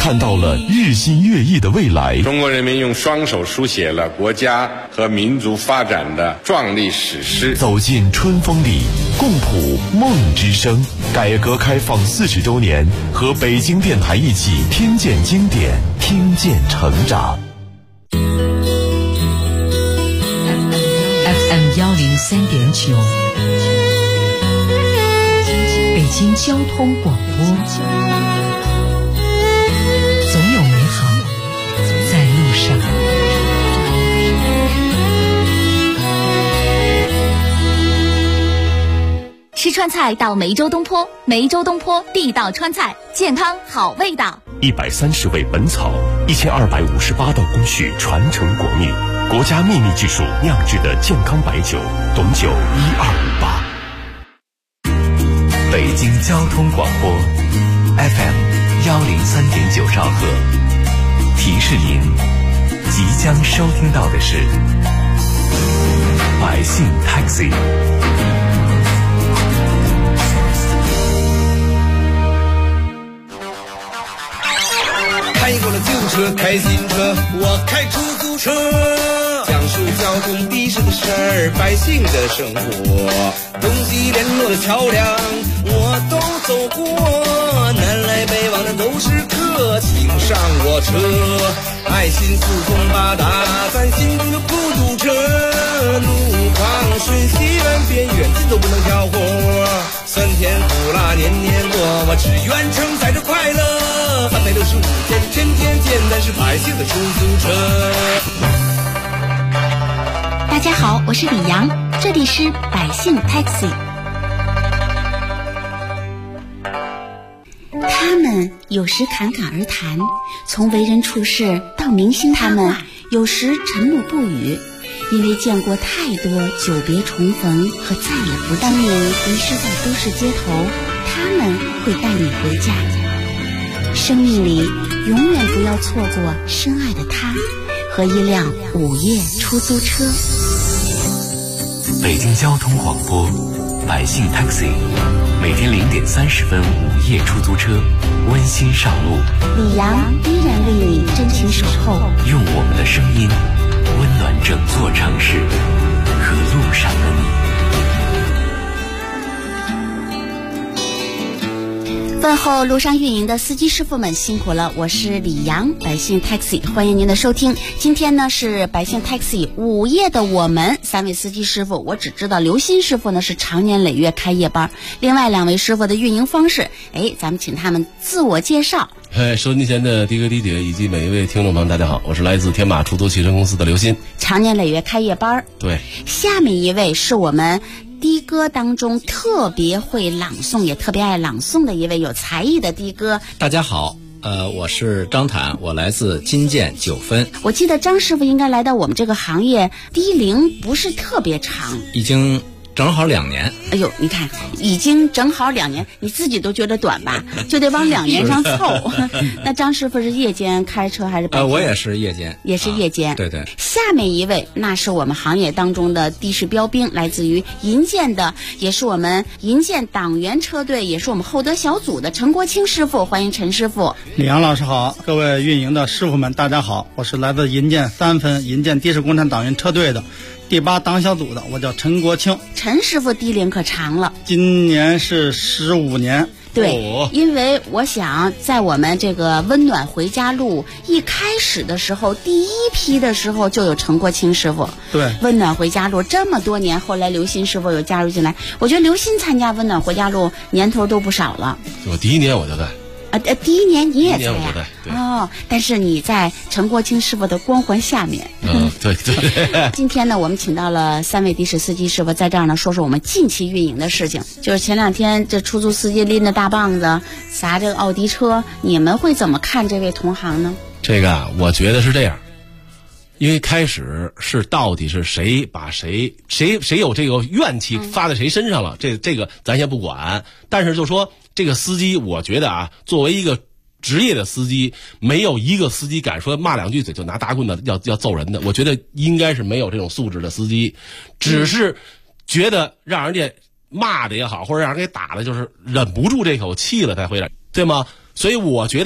看到了日新月异的未来。 中国人民用双手书写了国家和民族发展的壮丽史诗。 走进春风里，共谱梦之声。改革开放40周年，和北京电台一起听见经典，听见成长。 FM 103.9，北京交通广播。总有美好在路上。 吃川菜到梅州东坡，梅州东坡地道川菜，健康好味道。 130味本草，1258道工序传承国秘，国家秘密技术酿制的健康白酒，懂酒1258。 北京交通广播 FM 103.9兆赫，提示您即将收听到的是百姓 Taxi。 开过了旧车，开新车，我开出租车，讲述交通的士的事儿，百姓的生活，东西联络的桥梁我都走过，南来北往的都是客，请上我车，爱心四通八达，咱心中就不堵车，路旁顺西远边远近都不能挑活，酸甜苦辣年年过，我只愿承载着快乐，365天天天见，咱是百姓的出租车。 大家好，我是李阳，这里是百姓 Taxi。 他们有时侃侃而谈，从为人处事到明星他们有时沉默不语，因为见过太多久别重逢和再也不见。当你迷失在都市街头，他们会带你回家。生命里永远不要错过深爱的他和一辆午夜出租车。 北京交通广播百姓 Taxi， 每天0点30分午夜出租车温馨上路， 李阳依然为你真情守候， 用我们的声音温暖整座城市和路上的你。 问候路上运营的司机师傅们辛苦了，我是李阳，百姓 Taxi， 欢迎您的收听。今天呢是百姓 Taxi 午夜的我们3位司机师傅，我只知道刘鑫师傅呢是长年累月开夜班，另外2位师傅的运营方式，咱们请他们自我介绍。 收音前的的哥的姐以及每一位听众朋友大家好，我是来自天马出租汽车公司的刘鑫， 长年累月开夜班。 对， 下面一位是我们的哥当中特别会朗诵也特别爱朗诵的一位有才艺的的哥。 大家好，我是张坦，我来自金建9分。 我记得张师傅应该来到我们这个行业低龄不是特别长， 已经正好2年。 哎呦，你看已经正好2年，你自己都觉得短吧，就得往2年上凑。那张师傅是夜间开车还是白天？ 我也是夜间， 也是夜间。 对对。 下面一位那是我们行业当中的的士标兵，来自于银建的，也是我们银建党员车队，也是我们厚德小组的陈国清师傅，欢迎陈师傅。 李阳老师好，各位运营的师傅们大家好，我是来自银建3分银建的士共产党员车队的第8党小组的，我叫陈国清。 陈师傅低龄可长了， 今年是15年。 对，因为我想在我们这个温暖回家路一开始的时候，第一批的时候就有陈国清师傅。 对， 温暖回家路这么多年，后来刘鑫师傅又加入进来，我觉得刘鑫参加温暖回家路年头都不少了。 我第1年我就在。 第一年你也在呀？ 哦，但是你在陈国清师傅的光环下面。 对对。 今天呢，我们请到了3位的士司机师傅，在这儿呢说说我们近期运营的事情。就是前2天这出租司机拎着大棒子砸这个奥迪车，你们会怎么看这位同行呢？ 这个我觉得是这样，因为开始是到底是谁把谁有这个怨气发在谁身上了，这个咱先不管。但是就说这个司机，我觉得作为一个职业的司机，没有一个司机敢说骂2句嘴就拿大棍子要揍人的。我觉得应该是没有这种素质的司机，只是觉得让人家骂的也好，或者让人给打的，就是忍不住这口气了才会，对吗？所以我觉得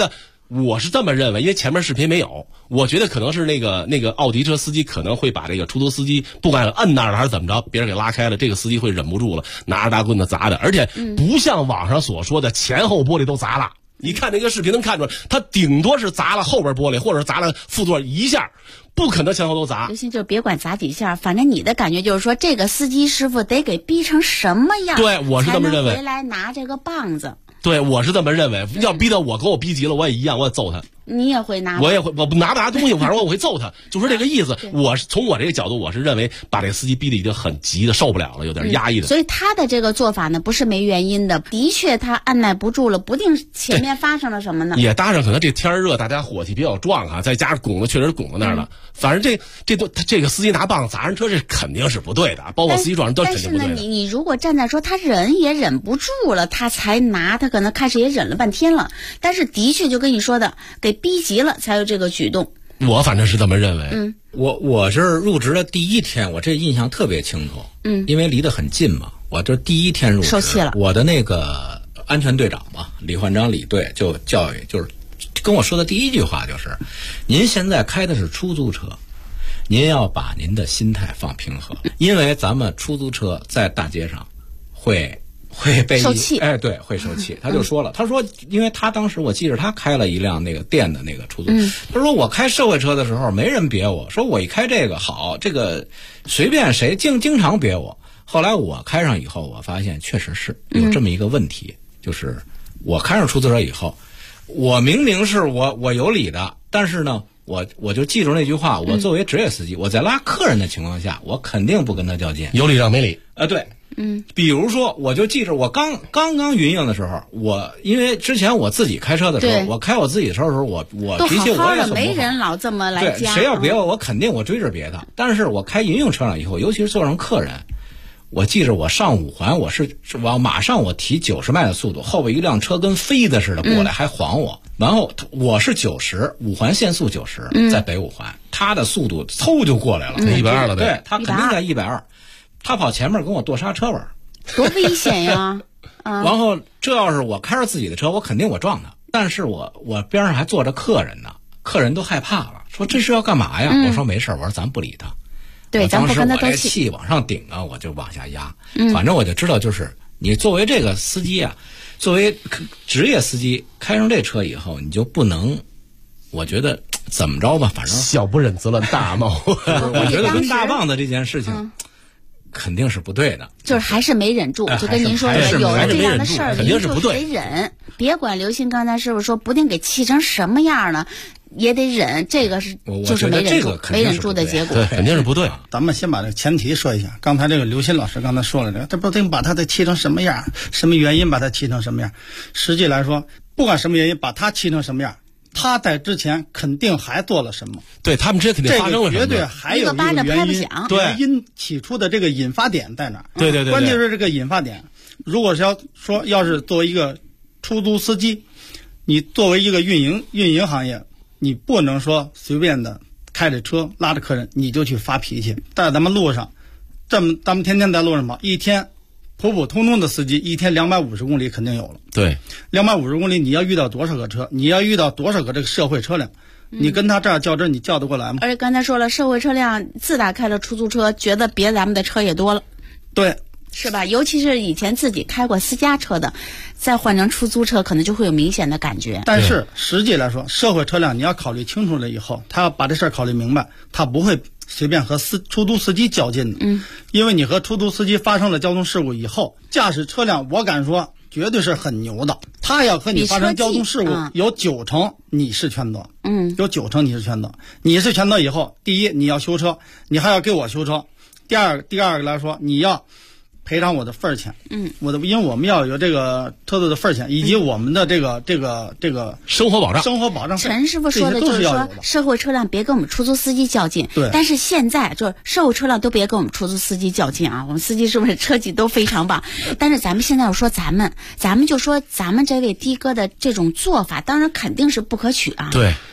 我是这么认为，因为前面视频没有，我觉得可能是那个奥迪车司机可能会把这个出租司机不管摁那儿了还是怎么着，别人给拉开了，这个司机会忍不住了，拿着大棍子砸的，而且不像网上所说的前后玻璃都砸了。你看那个视频能看出来，他顶多是砸了后边玻璃，或者砸了副座一下，不可能前后都砸。 刘鑫就别管砸几下，反正你的感觉就是说，这个司机师傅得给逼成什么样？ 对，我是这么认为。 才能回来拿这个棒子。 对，我是这么认为。要逼到我，给我逼急了，我也一样，我也揍他。 你也会拿？ 我也会，我拿不拿东西，反正我会揍他，就说这个意思。我是从我这个角度，我是认为把这个司机逼得已经很急的，受不了了，有点压抑的。 所以他的这个做法呢，不是没原因的。的确，他按耐不住了，不定前面发生了什么呢？ 也搭上可能这天热，大家火气比较壮啊，再加上拱的确实拱到那儿了。反正这个司机拿棒子砸人车，这肯定是不对的，包括司机撞人都肯定不对的。 但是呢，你如果站在说他忍也忍不住了，他才拿，他可能开始也忍了半天了。但是的确就跟你说的，给逼急了才有这个举动。 我反正是这么认为。 我是入职的第一天，我这印象特别清楚。因为离得很近嘛，我这第一天入职， 受气了。 我的那个安全队长嘛，李焕章李队就教育，就是跟我说的第一句话就是：您现在开的是出租车，您要把您的心态放平和，因为咱们出租车在大街上会被受气， 对，会受气。他就说了，他说，因为他当时我记着他开了一辆那个电的那个出租，他说我开社会车的时候没人别我，说我一开这个好，这个随便谁经常别我。后来我开上以后，我发现确实是有这么一个问题，就是我开上出租车以后，我明明是我有理的，但是呢，我就记住那句话，我作为职业司机，我在拉客人的情况下，我肯定不跟他较劲， 有理让没理。 对。比如说，我就记着我刚云营的时候，因为之前我自己开车的时候，我开我自己的车的时候，我脾气我也很不好， 没人老这么来加。 对，谁要别我肯定我追着别他。但是我开营车上以后，尤其是坐上客人，我记着我上5环，我马上我提90迈的速度，后边一辆车跟飞的似的过来，还晃我。然后我是90，5环限速90，在北5环，他的速度嗖就过来了 ，120了。 对，他肯定在120。他跑前面跟我跺刹车吧， 多危险呀！ 然后这要是我开着自己的车，我肯定我撞他。但是我边上还坐着客人呢，客人都害怕了，说这是要干嘛呀？我说没事，我说咱不理他。 对，咱不跟他斗气。 我这气往上顶啊，我就往下压。反正我就知道，就是你作为这个司机啊，作为职业司机，开上这车以后，你就不能，我觉得怎么着吧，反正小不忍则乱大谋。 我觉得抡大棒子这件事情。肯定是不对的， 就是还是没忍住，就跟您说的，有了这样的事儿， 肯定是不对， 得忍。别管刘鑫刚才师傅说，不定给气成什么样呢，也得忍。这个是就是没忍住，没忍住的结果， 对，肯定是不对。 咱们先把这个前提说一下，刚才这个刘鑫老师刚才说了这个，这不定把他的气成什么样，什么原因把他气成什么样？实际来说，不管什么原因把他气成什么样。他在之前肯定还做了什么？ 对，他们之间肯定发生了什么？ 绝对还有一个原因。 对， 原因起初的这个引发点在哪儿？ 对， 关键是这个引发点。如果是要是作为一个出租司机，你作为一个运营行业，你不能说随便的开着车拉着客人你就去发脾气。在咱们路上，咱们天天在路上跑，一天普普通通的司机一天250公里肯定有了。 对 ，250公里你要遇到多少个车？你要遇到多少个这个社会车辆？你跟他这儿较真，你较得过来吗？ 而且刚才说了，社会车辆自打开了出租车，觉得别咱们的车也多了。 对， 是吧？尤其是以前自己开过私家车的，再换成出租车，可能就会有明显的感觉。 但是实际来说，社会车辆你要考虑清楚了以后，他要把这事儿考虑明白，他不会随便和出租司机较劲的。因为你和出租司机发生了交通事故以后，驾驶车辆我敢说绝对是很牛的。他要和你发生交通事故，有90%你是全责。有90%你是全责。你是全责以后，第一你要修车，你还要给我修车。第二个来说，你要赔偿我的份儿钱。因为我们要有这个车子的份儿钱，以及我们的这个生活保障。 陈师傅说的就是说，社会车辆别跟我们出租司机较劲。 对。 但是现在就是社会车辆都别跟我们出租司机较劲啊！我们司机是不是车技都非常棒？但是咱们现在要说咱们就说咱们这位的哥的这种做法，当然肯定是不可取啊。 对，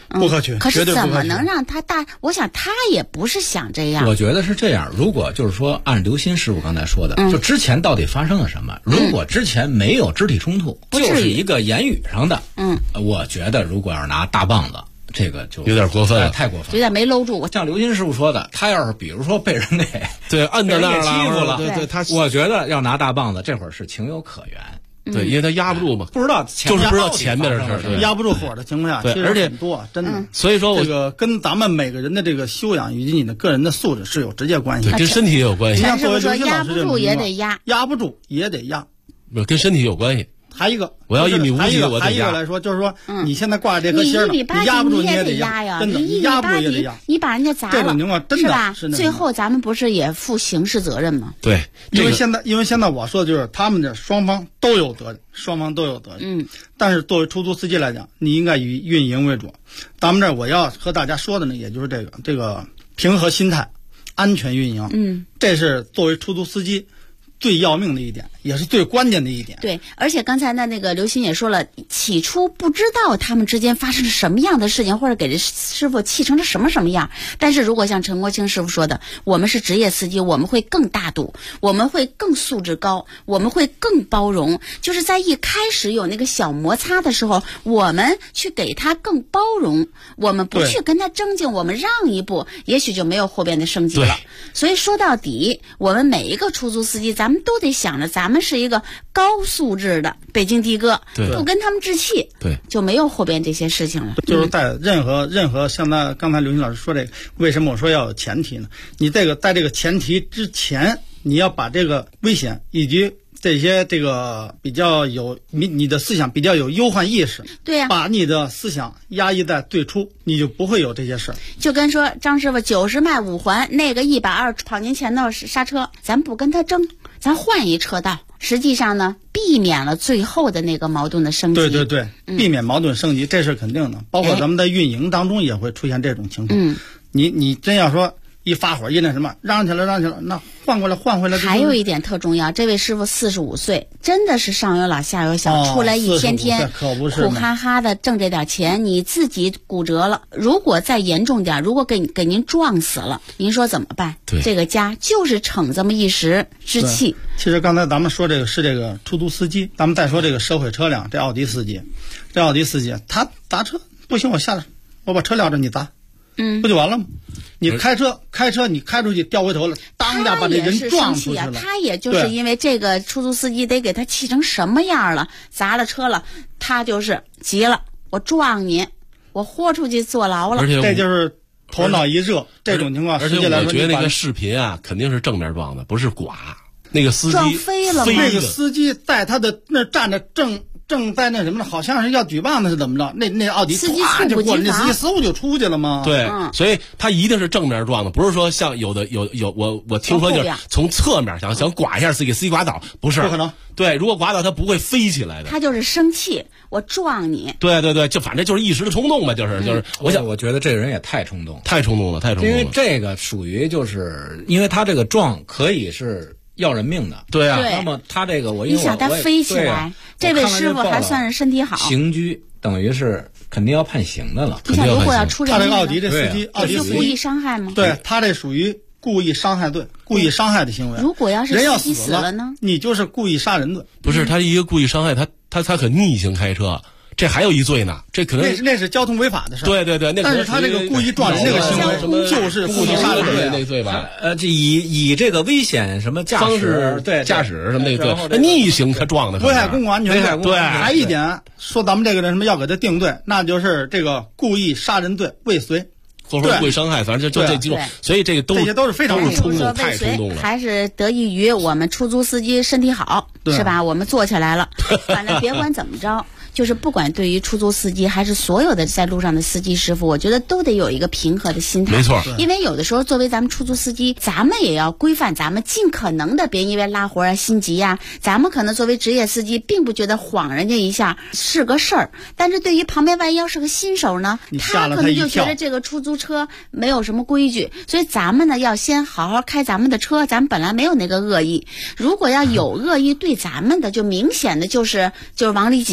不可取， 可是怎么绝对不可取。 能让他我想他也不是想这样。 我觉得是这样，如果就是说按刘鑫师傅刚才说的，就之前到底发生了什么？如果之前没有肢体冲突，就是一个言语上的，我觉得如果要是拿大棒子，这个就有点过分了， 太过分了， 有点没搂住。 像刘鑫师傅说的，他要是比如说被人给对摁在那儿欺负了， 对， 我觉得要拿大棒子，这会儿是情有可原。 对，因为他压不住嘛， 不知道就是不知道前面的事儿， 压不住火的情况下， 对， 其实而且很多真的。 所以说这个跟咱们每个人的这个修养以及你的个人的素质是有直接关系的， 跟身体也有关系。 像作为刘鑫压老师这种不住也得压， 压不住也得压， 跟身体有关系。 还一个， 我要1.57米，我得压。 还一个来说，就是说，你现在挂着这颗心儿， 你压不住也得压呀， 真的， 你压不住也得压。 你把人家砸了， 这种情况真的是吧？ 是最后咱们不是也负刑事责任吗？ 对， 因为现在我说的就是他们这双方都有责任，但是作为出租司机来讲，你应该以运营为主。咱们这我要和大家说的呢，也就是这个平和心态，安全运营。这是作为出租司机最要命的一点，也是最关键的一点。 对，而且刚才那个刘鑫也说了，起初不知道他们之间发生了什么样的事情，或者给这师傅气成了什么样。但是如果像陈国清师傅说的，我们是职业司机，我们会更大度，我们会更素质高，我们会更包容。就是在一开始有那个小摩擦的时候，我们去给他更包容，我们不去跟他争竞，我们让一步，也许就没有后边的升级了。所以说到底，我们每一个出租司机，咱们都得想着，咱们是一个高素质的北京的哥，不跟他们置气， 对， 就没有后边这些事情了。 就是在任何像刚才刘鑫老师说这个，为什么我说要有前提呢？你在这个前提之前，你要把这个危险以及这些这个比较有你的思想比较有忧患意识， 对呀， 把你的思想压抑在最初，你就不会有这些事儿。 就跟说张师傅90迈5环，那个120跑您前头刹车，咱不跟他争，咱换一车道。实际上呢，避免了最后的那个矛盾的升级。 对，避免矛盾升级，这是肯定的。包括咱们在运营当中也会出现这种情况。你真要说一发火一那什么让起来，那换回来。 还有一点特重要，这位师傅45岁，真的是上有老下有小，出来一天天苦哈哈的挣这点钱，你自己骨折了，如果再严重点，如果给您撞死了，您说怎么办？ 对， 这个家就是逞这么一时之气。 其实刚才咱们说这个是这个出租司机，咱们再说这个社会车辆，这奥迪司机他砸车不行，我下来，我把车撂着你砸。不就完了吗？你开车，你开出去掉回头了，当家把这人撞出去了。 他也就是因为这个出租司机得给他气成什么样了，砸了车了，他就是急了，我撞你，我豁出去坐牢了。 而且这就是头脑一热，这种情况。 而且我觉得那个视频啊，肯定是正面撞的，不是剐。那个司机撞飞了吗？ 那个司机在他的那站着正在那什么呢？好像是要举报呢，是怎么着？那奥迪司机就过来，那司机嗖就出去了吗？ 对，所以他一定是正面撞的，不是说像有我听说就是从侧面想剐一下给司机剐倒，不是， 不可能。 对，如果剐倒他不会飞起来的。 他就是生气，我撞你。 对，就反正就是一时的冲动吧，就是我觉得这个人也太冲动了， 因为这个属于就是因为他这个撞可以是要人命的， 对啊。 那么他这个你想他飞起来，这位师傅还算是身体好， 刑拘等于是肯定要判刑的了。 你想如果要出人命， 他这个奥迪这司机， 这是故意伤害吗？ 对，他这属于故意伤害罪，故意伤害的行为。 如果要是人要司机死了呢？ 你就是故意杀人罪。 不是他一个故意伤害，他可逆行开车。这还有一罪呢，这可能那是交通违法的事。 对，那但是他这个故意撞人这个行为就是故意杀人罪那罪吧？ 这以这个危险什么驾驶驾驶什么那罪，逆行他撞的， 危害公共安全罪。 对， 还一点说咱们这个人什么要给他定罪，那就是这个故意杀人罪未遂。 或者说故意伤害，反正就这几种，所以这些都是非常冲动，太冲动了。 还是得益于我们出租司机身体好，是吧？我们做起来了，反正别管怎么着。就是不管对于出租司机还是所有的在路上的司机师傅，我觉得都得有一个平和的心态。 没错， 因为有的时候作为咱们出租司机，咱们也要规范，咱们尽可能的别因为拉活啊、心急啊，咱们可能作为职业司机，并不觉得晃人家一下是个事儿。但是对于旁边万一要是个新手呢，他可能就觉得这个出租车没有什么规矩，所以咱们呢要先好好开咱们的车，咱们本来没有那个恶意。如果要有恶意对咱们的，就明显的就是往里挤。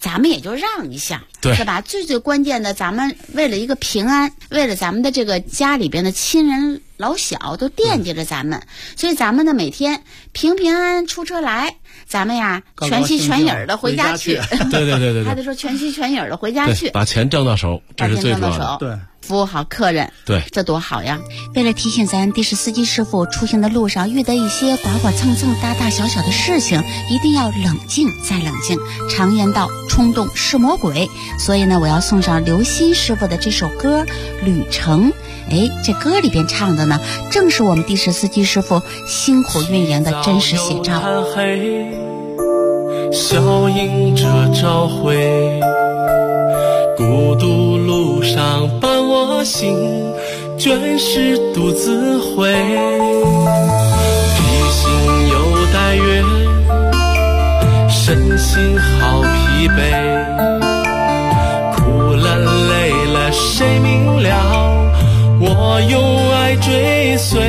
咱们也就让一下， 对， 是吧？最关键的，咱们为了一个平安，为了咱们的这个家里边的亲人老小都惦记着咱们，所以咱们呢每天平平安安出车来，咱们呀全心全影的回家去。 对， 他就说全心全影的回家去， 把钱挣到手，这是最重要的。 对， 服务好客人， 对， 这多好呀！为了提醒咱的士司机师傅出行的路上遇到一些剐剐蹭蹭、大大小小的事情，一定要冷静再冷静。常言道，冲动是魔鬼，所以呢，我要送上刘鑫师傅的这首歌《旅程》。这歌里边唱的呢，正是我们的士司机师傅辛苦运营的真实写照。 小迎着朝晖，孤独路上伴我行，卷是独自回。披星又带月，身心好疲惫，苦了累了谁明了，我用爱追随。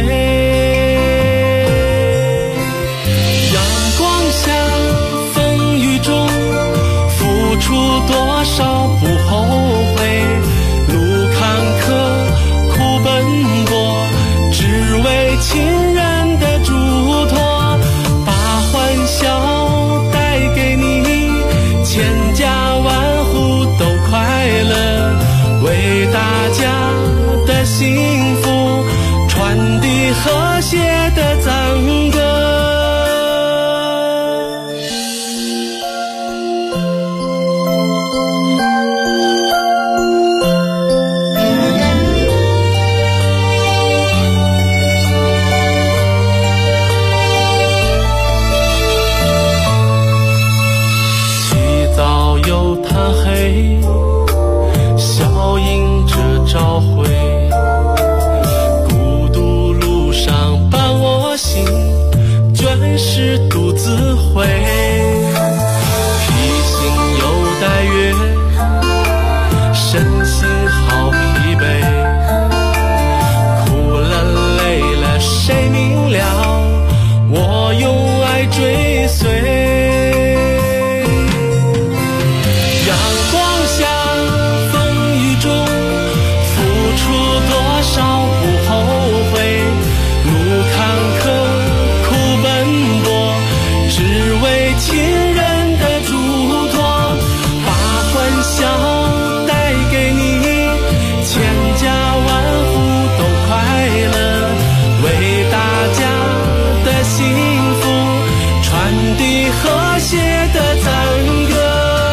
阳光下风雨中，付出多少不后悔，路坎坷苦奔波，只为亲人的嘱托，把欢笑带给你，千家万户都快乐，为大家的幸福传递和谐的赞歌。起早又贪黑，笑迎着朝晖，孤独路上伴我行，卷是独自回。披星又带月，身心好疲惫，苦了累了谁明了，我用爱追随。阳光下风雨中，付出多少不后悔，路坎坷苦奔波，只为亲人的嘱托，把欢笑带给你，千家万户都快乐，为大家的幸福传递和谐的赞歌。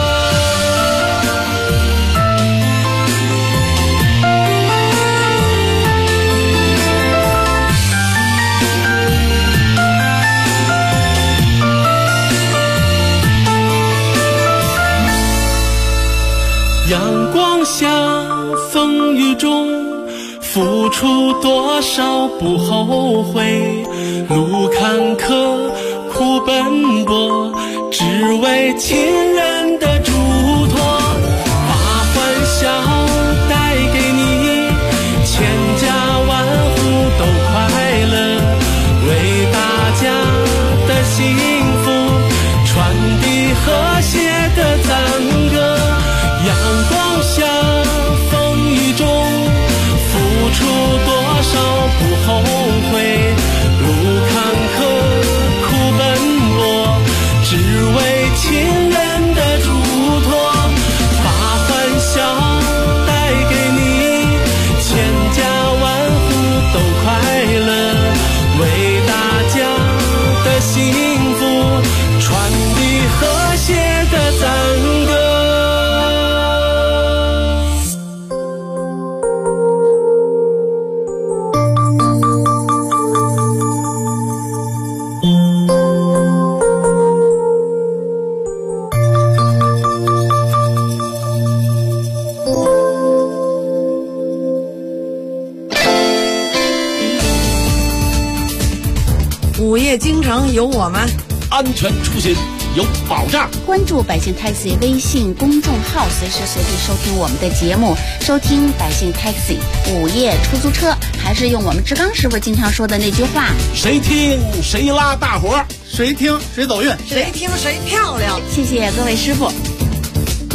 阳光下风雨中，付出多少不后悔，路坎坷苦奔波，只为亲人的嘱托，把欢笑带给你，千家万户都快乐，为大家的幸福传递和谐的赞歌。阳光下风雨中，付出多少不后悔，路坎坷苦奔波，只为亲人的嘱托，把欢笑带给你，千家万户都快乐，为大家的幸福传递和谐的赞歌。 午夜京城有我们， 安全出行有保障。 关注百姓 Taxi 微信公众号，随时随地收听我们的节目，收听百姓 Taxi 午夜出租车。还是用我们志刚师傅经常说的那句话： 谁听谁拉大伙儿， 谁听谁走运， 谁听谁漂亮。 谢谢各位师傅。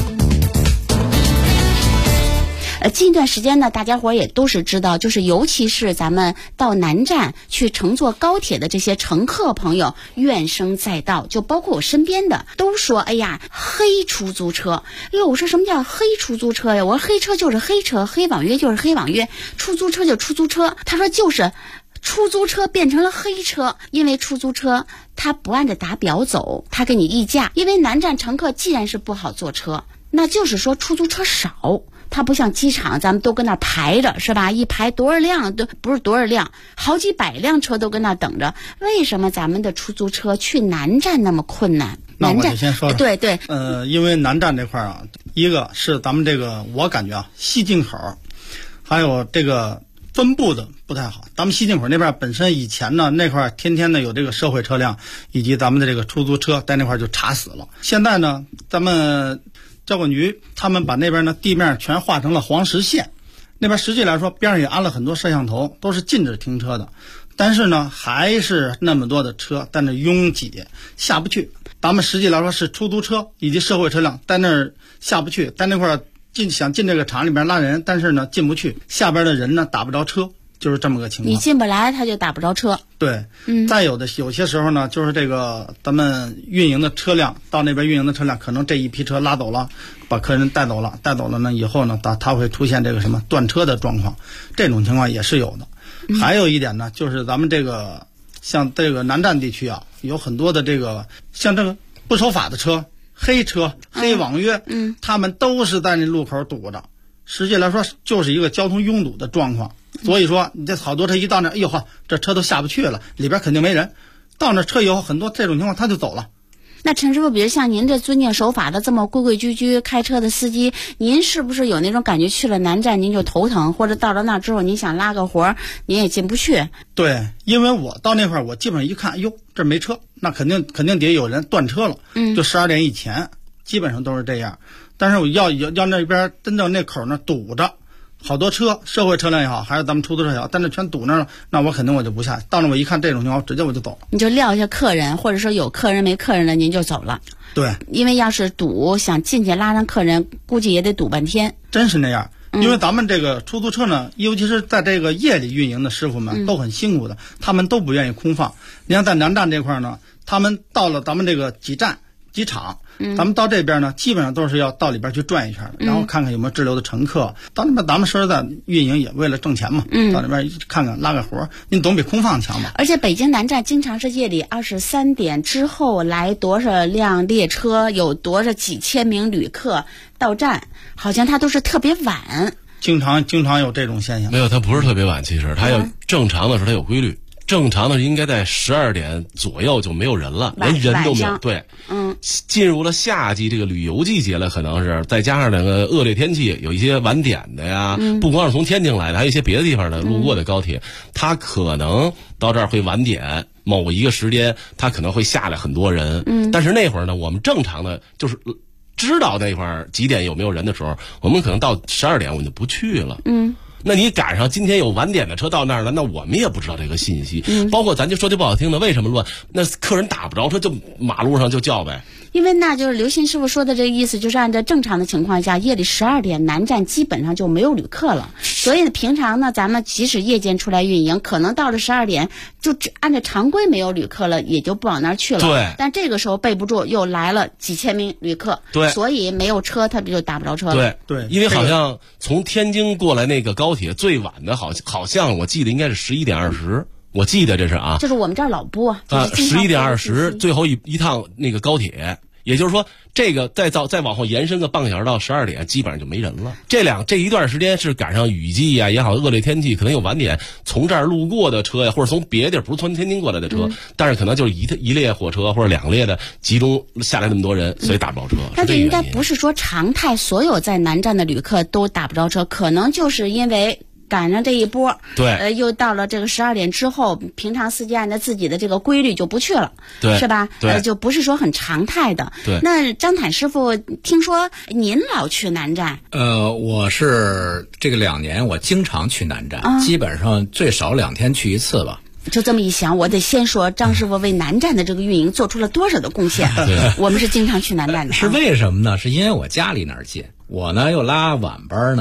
近一段时间呢，大家伙也都是知道，就是尤其是咱们到南站去乘坐高铁的这些乘客朋友怨声载道，就包括我身边的都说，哎呀，黑出租车。哎呦，我说什么叫黑出租车呀？我说黑车就是黑车，黑网约就是黑网约，出租车就出租车。他说就是出租车变成了黑车，因为出租车它不按着打表走，它给你议价。因为南站乘客既然是不好坐车，那就是说出租车少，它不像机场咱们都跟那排着，是吧？一排多少辆，都不是多少辆，好几百辆车都跟那等着。为什么咱们的出租车去南站那么困难？ 那我就先说说。 对对， 因为南站这块啊，一个是咱们这个我感觉啊，西进口还有这个分布的不太好。咱们西进口那边本身以前呢，那块天天的有这个社会车辆以及咱们的这个出租车在那块就查死了。现在呢，咱们交管局他们把那边呢地面全划成了黄实线，那边实际来说边上也安了很多摄像头，都是禁止停车的。但是呢，还是那么多的车在那拥挤下不去。咱们实际来说是出租车以及社会车辆在那儿下不去，在那块想进这个厂里边拉人，但是呢进不去，下边的人呢打不着车，就是这么个情况。 你进不来他就打不着车。 对，再有些时候呢，就是这个咱们运营的车辆到那边运营的车辆，可能这一批车拉走了，把客人带走了呢以后呢，它会出现这个什么断车的状况，这种情况也是有的。还有一点呢，就是咱们这个像这个南站地区啊，有很多的这个像这个不守法的车、黑车、黑网约，他们都是在那路口堵着。实际来说，就是一个交通拥堵的状况。所以说，你这好多车一到那，哎呦呵，这车都下不去了，里边肯定没人。到那车以后，很多这种情况他就走了。 那陈师傅，比如像您这尊敬守法的这么规规矩矩开车的司机，您是不是有那种感觉去了南站您就头疼，或者到了那之后您想拉个活您也进不去？ 对，因为我到那块儿，我基本上一看，哟，这没车，那肯定得有人断车了。就12点以前，基本上都是这样。但是我要那边真正那口那堵着。好多车，社会车辆也好，还是咱们出租车也好，但是全堵那了，那我肯定我就不下。到那我一看这种情况，直接我就走了。 你就撂下客人，或者说有客人没客人的，您就走了。 对， 因为要是堵，想进去拉上客人，估计也得堵半天。 真是那样，因为咱们这个出租车呢，尤其是在这个夜里运营的师傅们都很辛苦的，他们都不愿意空放。你看在南站这块呢，他们到了咱们这个几场。咱们到这边呢，基本上都是要到里边去转一圈，然后看看有没有滞留的乘客。到那边咱们说实在，运营也为了挣钱嘛，到那边看看拉个活，你总比空放强嘛。 而且北京南站经常是夜里23点之后来多少辆列车，有多少几千名旅客到站，好像它都是特别晚。 经常有这种现象。 没有，它不是特别晚，其实它要正常的时候它有规律。正常的应该在12点左右就没有人了，连人都没有。对，进入了夏季这个旅游季节了，可能是再加上那个恶劣天气，有一些晚点的呀，不光是从天津来的，还有一些别的地方的路过的高铁，它可能到这儿会晚点，某一个时间它可能会下来很多人。但是那会儿呢，我们正常的就是知道那块儿几点有没有人的时候，我们可能到12点我们就不去了。那你赶上今天有晚点的车到那儿了，那我们也不知道这个信息。包括咱就说句不好听的，为什么乱？那客人打不着车，就马路上就叫呗。 因为那就是刘鑫师傅说的这个意思，就是按照正常的情况下，夜里12点南站基本上就没有旅客了。所以平常呢，咱们即使夜间出来运营，可能到了12点就按照常规没有旅客了，也就不往那儿去了。 对。 但这个时候备不住又来了几千名旅客， 对， 所以没有车他就打不着车了。 对， 因为好像从天津过来那个高铁最晚的好像我记得应该是11点20。我记得这是啊， 就是我们这儿老播 11点20最后一趟那个高铁，也就是说这个再往后延伸个半个小时到12点，基本上就没人了。这一段时间是赶上雨季呀也好，恶劣天气，可能有晚点从这儿路过的车呀，或者从别的地儿不是从天津过来的车，但是可能就是一列火车或者2列的集中下来那么多人，所以打不着车。 那就应该不是说常态，所有在南站的旅客都打不着车，可能就是因为赶上这一波， 对， 又到了这个12点之后，平常司机按照自己的这个规律就不去了， 对， 是吧？ 对， 就不是说很常态的。 对， 那张坦师傅，听说您老去南站？ 我是这个2年，我经常去南站，基本上最少2天去一次吧。 就这么一想，我得先说张师傅为南站的这个运营做出了多少的贡献。我们是经常去南站的。 是为什么呢？是因为我家离那儿近，我呢又拉晚班呢。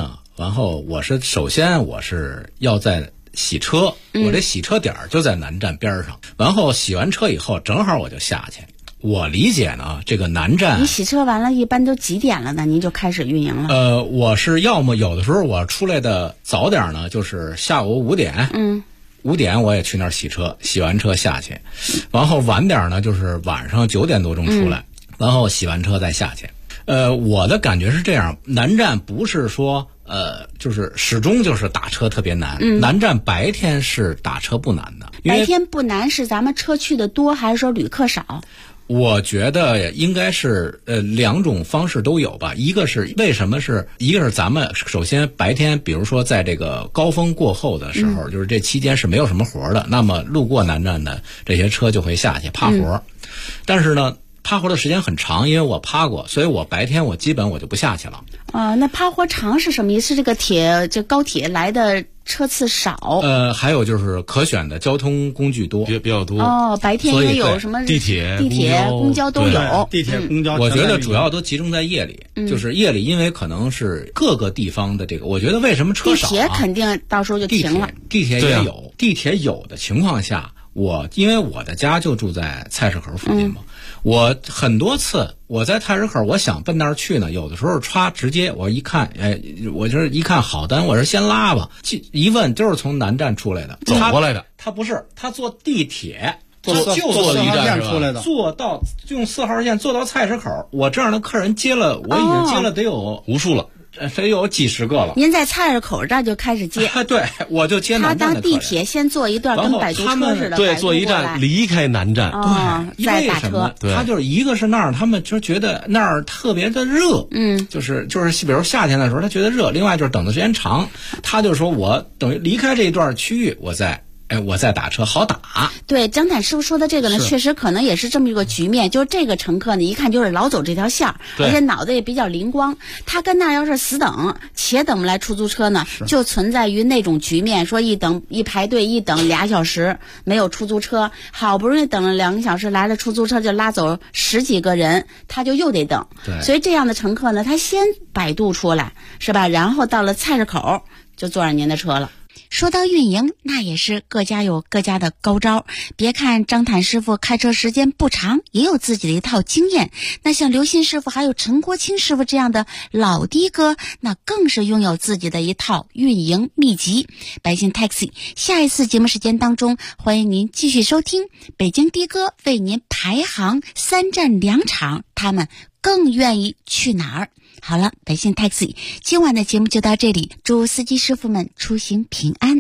然后首先我是要在洗车，我这洗车点就在南站边上，然后洗完车以后正好我就下去。我理解呢，这个南站你洗车完了一般都几点了呢？您就开始运营了？ 我是要么有的时候我出来的早点呢，就是下午5点，5点我也去那儿洗车，洗完车下去，然后晚点呢就是晚上9点多钟出来，然后洗完车再下去。我的感觉是这样，南站不是说就是始终就是打车特别难，南站白天是打车不难的。 白天不难是咱们车去的多，还是说旅客少？ 我觉得应该是2种方式都有吧。一个是咱们首先白天，比如说在这个高峰过后的时候，就是这期间是没有什么活的，那么路过南站的这些车就会下去趴活。但是呢，趴活的时间很长，因为我趴过，所以我白天我基本我就不下去了。 那趴活长是什么意思？是这高铁来的车次少？ 还有就是可选的交通工具多， 比较多。 白天也有什么地铁、 公交都有。 地铁、公交， 我觉得主要都集中在夜里，就是夜里，因为可能是各个地方的这个，我觉得为什么车少？ 地铁肯定到时候就停了。 地铁也有，地铁有的情况下，因为我的家就住在菜市口附近嘛。我很多次我在菜市口，我想奔那儿去呢，有的时候直接我一看，我就是一看好单，我说先拉吧，一问就是从南站出来的， 走过来的。 他不是，他坐地铁， 坐4号线出来的， 用4号线坐到菜市口。我这样的客人接了，我已经接了得有无数了。 得有几十个了。 您在菜市口这儿就开始接？ 对，我就接南站的客人。 他搭地铁先坐一段，跟摆渡车似的， 对，坐一站离开南站， 对， 再打车。 他就是一个是那儿，他们就觉得那儿特别的热，就是比如夏天的时候他觉得热，另外就是等的时间长，他就说我等于离开这一段区域，我再打车好打。 对，张坦师傅说的这个呢，确实可能也是这么一个局面，就是这个乘客呢，一看就是老走这条线儿，而且脑子也比较灵光。他跟那要是死等，且等不来出租车呢，就存在于那种局面，说一排队一等2小时没有出租车，好不容易等了2个小时来了出租车，就拉走10几个人，他就又得等。所以这样的乘客呢，他先摆渡出来，是吧？然后到了菜市口就坐上您的车了。说到运营，那也是各家有各家的高招。别看张坦师傅开车时间不长，也有自己的一套经验。那像刘鑫师傅还有陈国清师傅这样的老的哥，那更是拥有自己的一套运营秘籍。百姓 Taxi 下一次节目时间当中，欢迎您继续收听北京的哥为您排行3站2场，他们更愿意去哪儿。好了，百姓 Taxi 今晚的节目就到这里，祝司机师傅们出行平安。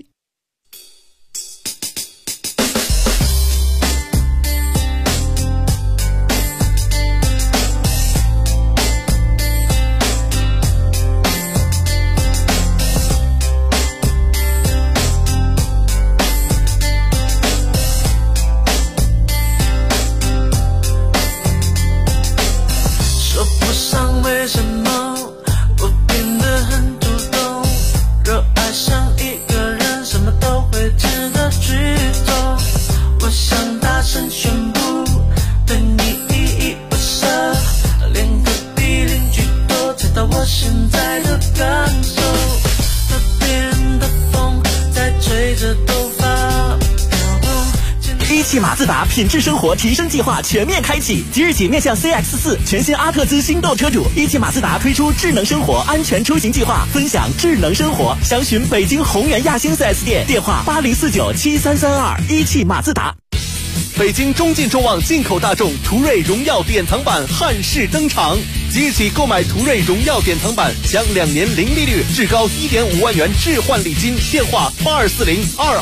说不上为什么我变得很主动，热爱上一个人，什么都会值得去做。我想大声宣布，对你依依不舍，连隔壁邻居都知道我现在的感受。河边的风在吹着头发飘动。 一汽马自达品质生活提升计划全面开启，即日起面向 CX-4 全新阿特兹心动车主，一汽马自达推出智能生活安全出行计划，分享智能生活。详询北京宏源亚星 4S 店，电话80497332。一汽马自达。北京中进众旺进口大众途锐荣耀典藏版汉式登场，即日起购买途锐荣耀典藏版，享2年零利率，至高1.5万元置换礼金。电话824022。